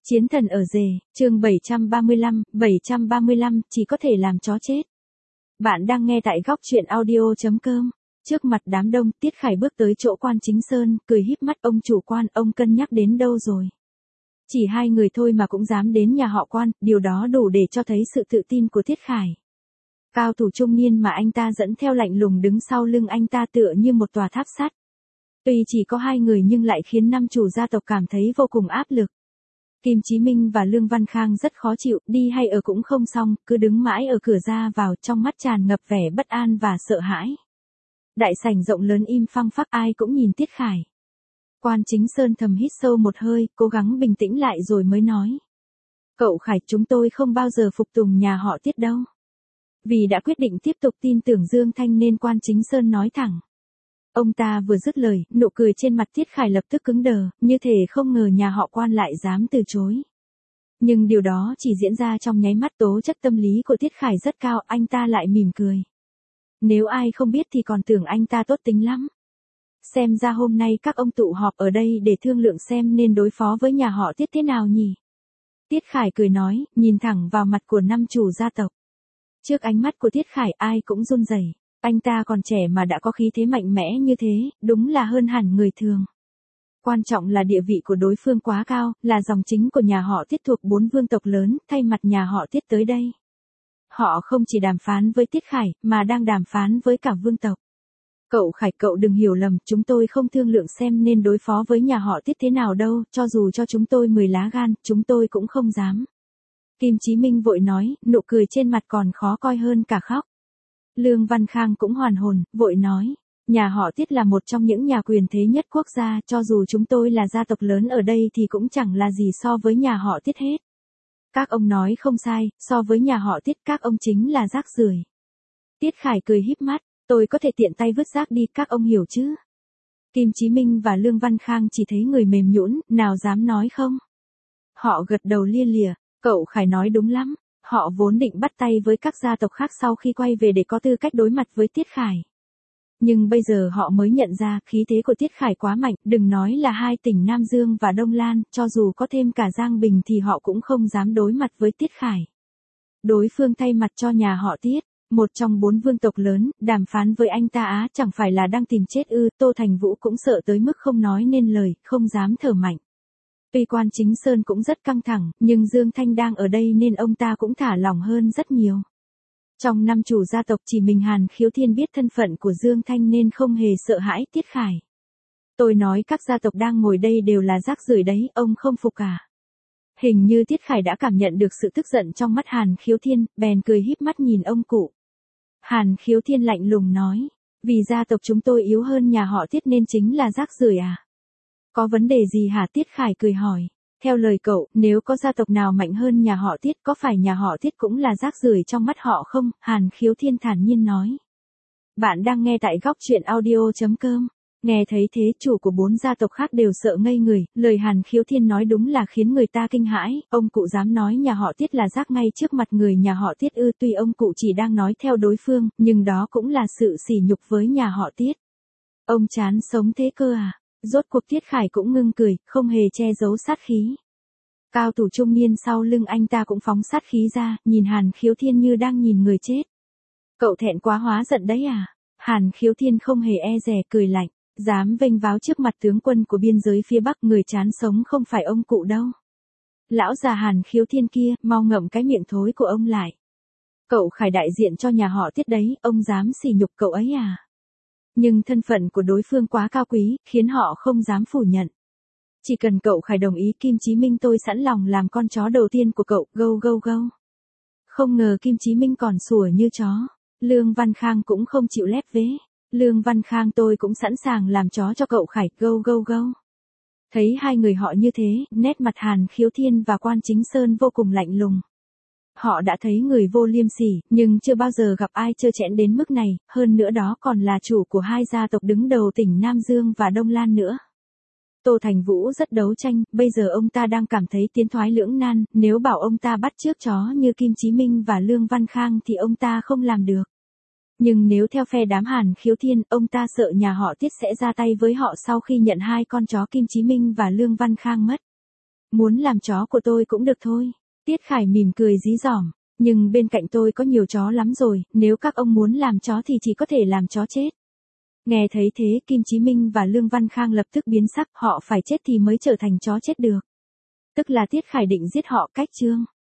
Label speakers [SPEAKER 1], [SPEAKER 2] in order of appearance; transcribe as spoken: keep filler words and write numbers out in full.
[SPEAKER 1] Chiến thần ở rể, chương bảy trăm ba mươi lăm, bảy trăm ba mươi lăm, chỉ có thể làm chó chết. Bạn đang nghe tại góc truyện audio chấm com. Trước mặt đám đông, Tiết Khải bước tới chỗ Quan Chính Sơn, cười híp mắt. Ông chủ Quan, ông cân nhắc đến đâu rồi? Chỉ hai người thôi mà cũng dám đến nhà họ Quan, điều đó đủ để cho thấy sự tự tin của Tiết Khải. Cao thủ trung niên mà anh ta dẫn theo lạnh lùng đứng sau lưng anh ta tựa như một tòa tháp sắt. Tuy chỉ có hai người nhưng lại khiến năm chủ gia tộc cảm thấy vô cùng áp lực. Kim Chí Minh và Lương Văn Khang rất khó chịu, đi hay ở cũng không xong, cứ đứng mãi ở cửa ra vào, trong mắt tràn ngập vẻ bất an và sợ hãi. Đại sảnh rộng lớn im phăng phắc, ai cũng nhìn Tiết Khải. Quan Chính Sơn thầm hít sâu một hơi, cố gắng bình tĩnh lại rồi mới nói. Cậu Khải, chúng tôi không bao giờ phục tùng nhà họ Tiết đâu. Vì đã quyết định tiếp tục tin tưởng Dương Thanh nên Quan Chính Sơn nói thẳng. Ông ta vừa dứt lời, nụ cười trên mặt Tiết Khải lập tức cứng đờ, như thể không ngờ nhà họ Quan lại dám từ chối. Nhưng điều đó chỉ diễn ra trong nháy mắt. Tố chất tâm lý của Tiết Khải rất cao, anh ta lại mỉm cười. Nếu ai không biết thì còn tưởng anh ta tốt tính lắm. Xem ra hôm nay các ông tụ họp ở đây để thương lượng xem nên đối phó với nhà họ Tiết thế nào nhỉ? Tiết Khải cười nói, nhìn thẳng vào mặt của năm chủ gia tộc. Trước ánh mắt của Tiết Khải ai cũng run rẩy. Anh ta còn trẻ mà đã có khí thế mạnh mẽ như thế, đúng là hơn hẳn người thường. Quan trọng là địa vị của đối phương quá cao, là dòng chính của nhà họ Tiết thuộc bốn vương tộc lớn, thay mặt nhà họ Tiết tới đây. Họ không chỉ đàm phán với Tiết Khải, mà đang đàm phán với cả vương tộc. Cậu Khải, cậu đừng hiểu lầm, chúng tôi không thương lượng xem nên đối phó với nhà họ Tiết thế nào đâu, cho dù cho chúng tôi mười lá gan, chúng tôi cũng không dám. Kim Chí Minh vội nói, nụ cười trên mặt còn khó coi hơn cả khóc. Lương Văn Khang cũng hoàn hồn, vội nói, nhà họ Tiết là một trong những nhà quyền thế nhất quốc gia, cho dù chúng tôi là gia tộc lớn ở đây thì cũng chẳng là gì so với nhà họ Tiết hết. Các ông nói không sai, so với nhà họ Tiết các ông chính là rác rưởi. Tiết Khải cười híp mắt, tôi có thể tiện tay vứt rác đi, các ông hiểu chứ? Kim Chí Minh và Lương Văn Khang chỉ thấy người mềm nhũn, nào dám nói không? Họ gật đầu lia lịa, cậu Khải nói đúng lắm. Họ vốn định bắt tay với các gia tộc khác sau khi quay về để có tư cách đối mặt với Tiết Khải. Nhưng bây giờ họ mới nhận ra khí thế của Tiết Khải quá mạnh, đừng nói là hai tỉnh Nam Dương và Đông Lan, cho dù có thêm cả Giang Bình thì họ cũng không dám đối mặt với Tiết Khải. Đối phương thay mặt cho nhà họ Tiết, một trong bốn vương tộc lớn, đàm phán với anh ta á chẳng phải là đang tìm chết ư? Tô Thành Vũ cũng sợ tới mức không nói nên lời, không dám thở mạnh. Tuy Quan Chính Sơn cũng rất căng thẳng, nhưng Dương Thanh đang ở đây nên ông ta cũng thả lỏng hơn rất nhiều. Trong năm chủ gia tộc chỉ mình Hàn Khiếu Thiên biết thân phận của Dương Thanh nên không hề sợ hãi Tiết Khải. Tôi nói các gia tộc đang ngồi đây đều là rác rưởi đấy, ông không phục à? Hình như Tiết Khải đã cảm nhận được sự tức giận trong mắt Hàn Khiếu Thiên, bèn cười híp mắt nhìn ông cụ. Hàn Khiếu Thiên lạnh lùng nói, vì gia tộc chúng tôi yếu hơn nhà họ Tiết nên chính là rác rưởi à? Có vấn đề gì hả? Tiết Khải cười hỏi. Theo lời cậu, nếu có gia tộc nào mạnh hơn nhà họ Tiết, có phải nhà họ Tiết cũng là rác rưởi trong mắt họ không? Hàn Khiếu Thiên thản nhiên nói. Bạn đang nghe tại góc truyện audio chấm com. Nghe thấy thế, chủ của bốn gia tộc khác đều sợ ngây người, lời Hàn Khiếu Thiên nói đúng là khiến người ta kinh hãi. Ông cụ dám nói nhà họ Tiết là rác ngay trước mặt người nhà họ Tiết ư? Tuy ông cụ chỉ đang nói theo đối phương, nhưng đó cũng là sự sỉ nhục với nhà họ Tiết. Ông chán sống thế cơ à? Rốt cuộc Tiết Khải cũng ngưng cười, không hề che giấu sát khí. Cao thủ trung niên sau lưng anh ta cũng phóng sát khí ra, nhìn Hàn Khiếu Thiên như đang nhìn người chết. Cậu thẹn quá hóa giận đấy à? Hàn Khiếu Thiên không hề e dè, cười lạnh, dám vênh váo trước mặt tướng quân của biên giới phía Bắc, người chán sống không phải ông cụ đâu. Lão già Hàn Khiếu Thiên kia, mau ngậm cái miệng thối của ông lại. Cậu Khải đại diện cho nhà họ Tiết đấy, ông dám sỉ nhục cậu ấy à? Nhưng thân phận của đối phương quá cao quý, khiến họ không dám phủ nhận. Chỉ cần cậu Khải đồng ý, Kim Chí Minh tôi sẵn lòng làm con chó đầu tiên của cậu, gâu gâu gâu. Không ngờ Kim Chí Minh còn sủa như chó. Lương Văn Khang cũng không chịu lép vế. Lương Văn Khang tôi cũng sẵn sàng làm chó cho cậu Khải, gâu gâu gâu. Thấy hai người họ như thế, nét mặt Hàn Khiếu Thiên và Quan Chính Sơn vô cùng lạnh lùng. Họ đã thấy người vô liêm sỉ, nhưng chưa bao giờ gặp ai trơ trẽn đến mức này, hơn nữa đó còn là chủ của hai gia tộc đứng đầu tỉnh Nam Dương và Đông Lan nữa. Tô Thành Vũ rất đấu tranh, bây giờ ông ta đang cảm thấy tiến thoái lưỡng nan, nếu bảo ông ta bắt chước chó như Kim Chí Minh và Lương Văn Khang thì ông ta không làm được. Nhưng nếu theo phe đám Hàn Khiếu Thiên, ông ta sợ nhà họ Tiết sẽ ra tay với họ sau khi nhận hai con chó Kim Chí Minh và Lương Văn Khang mất. Muốn làm chó của tôi cũng được thôi. Tiết Khải mỉm cười dí dỏm. Nhưng bên cạnh tôi có nhiều chó lắm rồi, nếu các ông muốn làm chó thì chỉ có thể làm chó chết. Nghe thấy thế Kim Chí Minh và Lương Văn Khang lập tức biến sắc, họ phải chết thì mới trở thành chó chết được. Tức là Tiết Khải định giết họ cách chương.